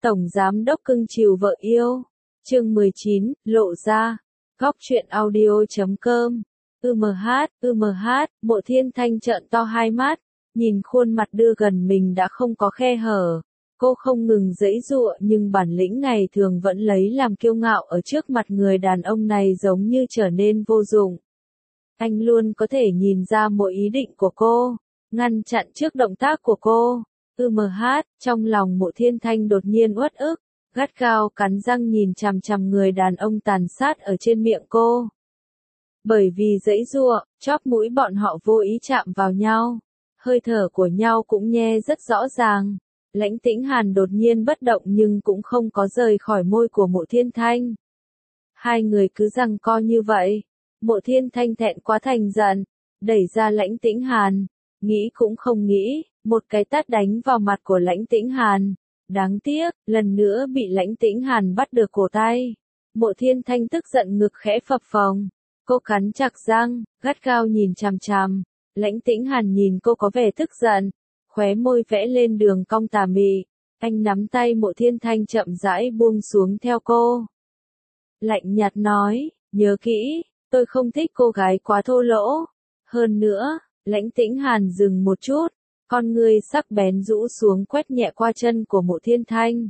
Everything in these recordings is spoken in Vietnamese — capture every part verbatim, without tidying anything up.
Tổng Giám Đốc cưng chiều vợ yêu. Chương mười chín, lộ ra. Góc truyện audio chấm com. U M H, U M H, Mộ Thiên Thanh trợn to hai mắt, nhìn khuôn mặt đưa gần mình đã không có khe hở. Cô không ngừng giãy giụa nhưng bản lĩnh ngày thường vẫn lấy làm kiêu ngạo ở trước mặt người đàn ông này giống như trở nên vô dụng. Anh luôn có thể nhìn ra mỗi ý định của cô, ngăn chặn trước động tác của cô. U M H, trong lòng Mộ Thiên Thanh đột nhiên uất ức, gắt gao cắn răng nhìn chằm chằm người đàn ông tàn sát ở trên miệng cô. Bởi vì giãy giụa, chóp mũi bọn họ vô ý chạm vào nhau, hơi thở của nhau cũng nghe rất rõ ràng. Lãnh Tĩnh Hàn đột nhiên bất động nhưng cũng không có rời khỏi môi của Mộ Thiên Thanh. Hai người cứ giằng co như vậy. Mộ Thiên Thanh thẹn quá thành giận, đẩy ra Lãnh Tĩnh Hàn, nghĩ cũng không nghĩ, một cái tát đánh vào mặt của Lãnh Tĩnh Hàn. Đáng tiếc, lần nữa bị Lãnh Tĩnh Hàn bắt được cổ tay. Mộ Thiên Thanh tức giận ngực khẽ phập phồng, cô cắn chặt răng, gắt gao nhìn chằm chằm. Lãnh Tĩnh Hàn nhìn cô có vẻ tức giận, khóe môi vẽ lên đường cong tà mị. Anh nắm tay Mộ Thiên Thanh chậm rãi buông xuống theo cô. Lạnh nhạt nói, nhớ kỹ, tôi không thích cô gái quá thô lỗ. Hơn nữa, Lãnh Tĩnh Hàn dừng một chút, con ngươi sắc bén rũ xuống quét nhẹ qua chân của Mộ Thiên Thanh.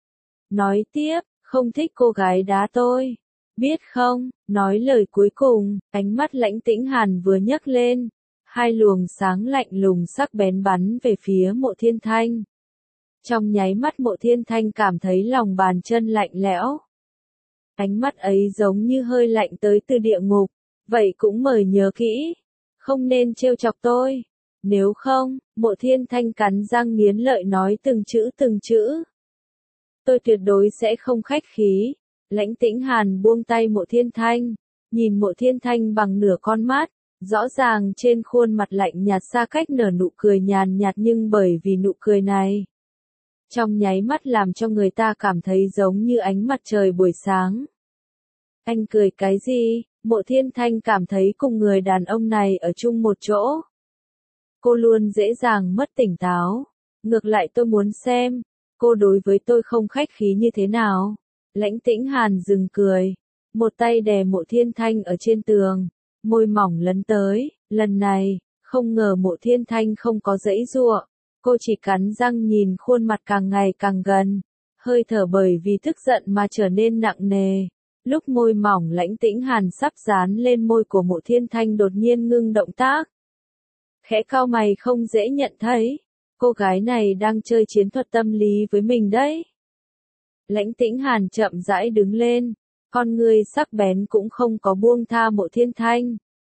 Nói tiếp, không thích cô gái đá tôi. Biết không, nói lời cuối cùng, ánh mắt Lãnh Tĩnh Hàn vừa nhấc lên. Hai luồng sáng lạnh lùng sắc bén bắn về phía Mộ Thiên Thanh. Trong nháy mắt Mộ Thiên Thanh cảm thấy lòng bàn chân lạnh lẽo. Ánh mắt ấy giống như hơi lạnh tới từ địa ngục. Vậy cũng mời nhớ kỹ, không nên trêu chọc tôi. Nếu không, Mộ Thiên Thanh cắn răng nghiến lợi nói từng chữ từng chữ. Tôi tuyệt đối sẽ không khách khí. Lãnh Tĩnh Hàn buông tay Mộ Thiên Thanh, nhìn Mộ Thiên Thanh bằng nửa con mắt. Rõ ràng trên khuôn mặt lạnh nhạt xa cách nở nụ cười nhàn nhạt nhưng bởi vì nụ cười này, trong nháy mắt làm cho người ta cảm thấy giống như ánh mặt trời buổi sáng. Anh cười cái gì? Mộ Thiên Thanh cảm thấy cùng người đàn ông này ở chung một chỗ, cô luôn dễ dàng mất tỉnh táo. Ngược lại tôi muốn xem, cô đối với tôi không khách khí như thế nào. Lãnh Tĩnh Hàn dừng cười, một tay đè Mộ Thiên Thanh ở trên tường. Môi mỏng lấn tới, lần này, không ngờ Mộ Thiên Thanh không có giãy giụa, cô chỉ cắn răng nhìn khuôn mặt càng ngày càng gần, hơi thở bởi vì tức giận mà trở nên nặng nề. Lúc môi mỏng Lãnh Tĩnh Hàn sắp dán lên môi của Mộ Thiên Thanh đột nhiên ngưng động tác. Khẽ cau mày không dễ nhận thấy, cô gái này đang chơi chiến thuật tâm lý với mình đấy. Lãnh Tĩnh Hàn chậm rãi đứng lên. Con ngươi sắc bén cũng không có buông tha Mộ Thiên Thanh.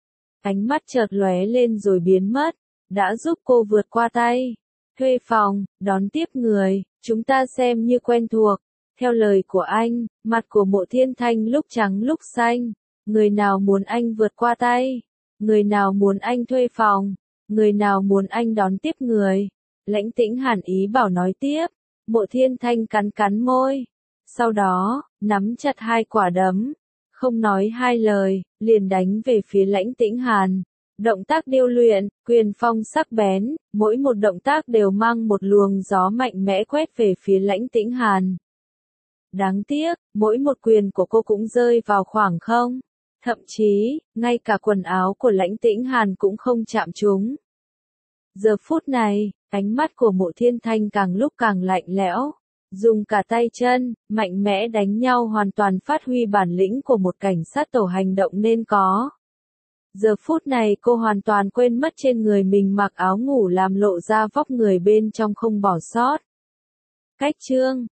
Ánh mắt chợt lóe lên rồi biến mất, đã giúp cô vượt qua tay. Thuê phòng, đón tiếp người, chúng ta xem như quen thuộc. Theo lời của anh, mặt của Mộ Thiên Thanh lúc trắng lúc xanh. Người nào muốn anh vượt qua tay? Người nào muốn anh thuê phòng? Người nào muốn anh đón tiếp người? Lãnh Tĩnh Hàn ý bảo nói tiếp. Mộ Thiên Thanh cắn cắn môi. Sau đó, nắm chặt hai quả đấm, không nói hai lời, liền đánh về phía Lãnh Tĩnh Hàn. Động tác điêu luyện, quyền phong sắc bén, mỗi một động tác đều mang một luồng gió mạnh mẽ quét về phía Lãnh Tĩnh Hàn. Đáng tiếc, mỗi một quyền của cô cũng rơi vào khoảng không. Thậm chí, ngay cả quần áo của Lãnh Tĩnh Hàn cũng không chạm trúng. Giờ phút này, ánh mắt của Mộ Thiên Thanh càng lúc càng lạnh lẽo. Dùng cả tay chân, mạnh mẽ đánh nhau hoàn toàn phát huy bản lĩnh của một cảnh sát tổ hành động nên có. Giờ phút này cô hoàn toàn quên mất trên người mình mặc áo ngủ làm lộ ra vóc người bên trong không bỏ sót. Cách chương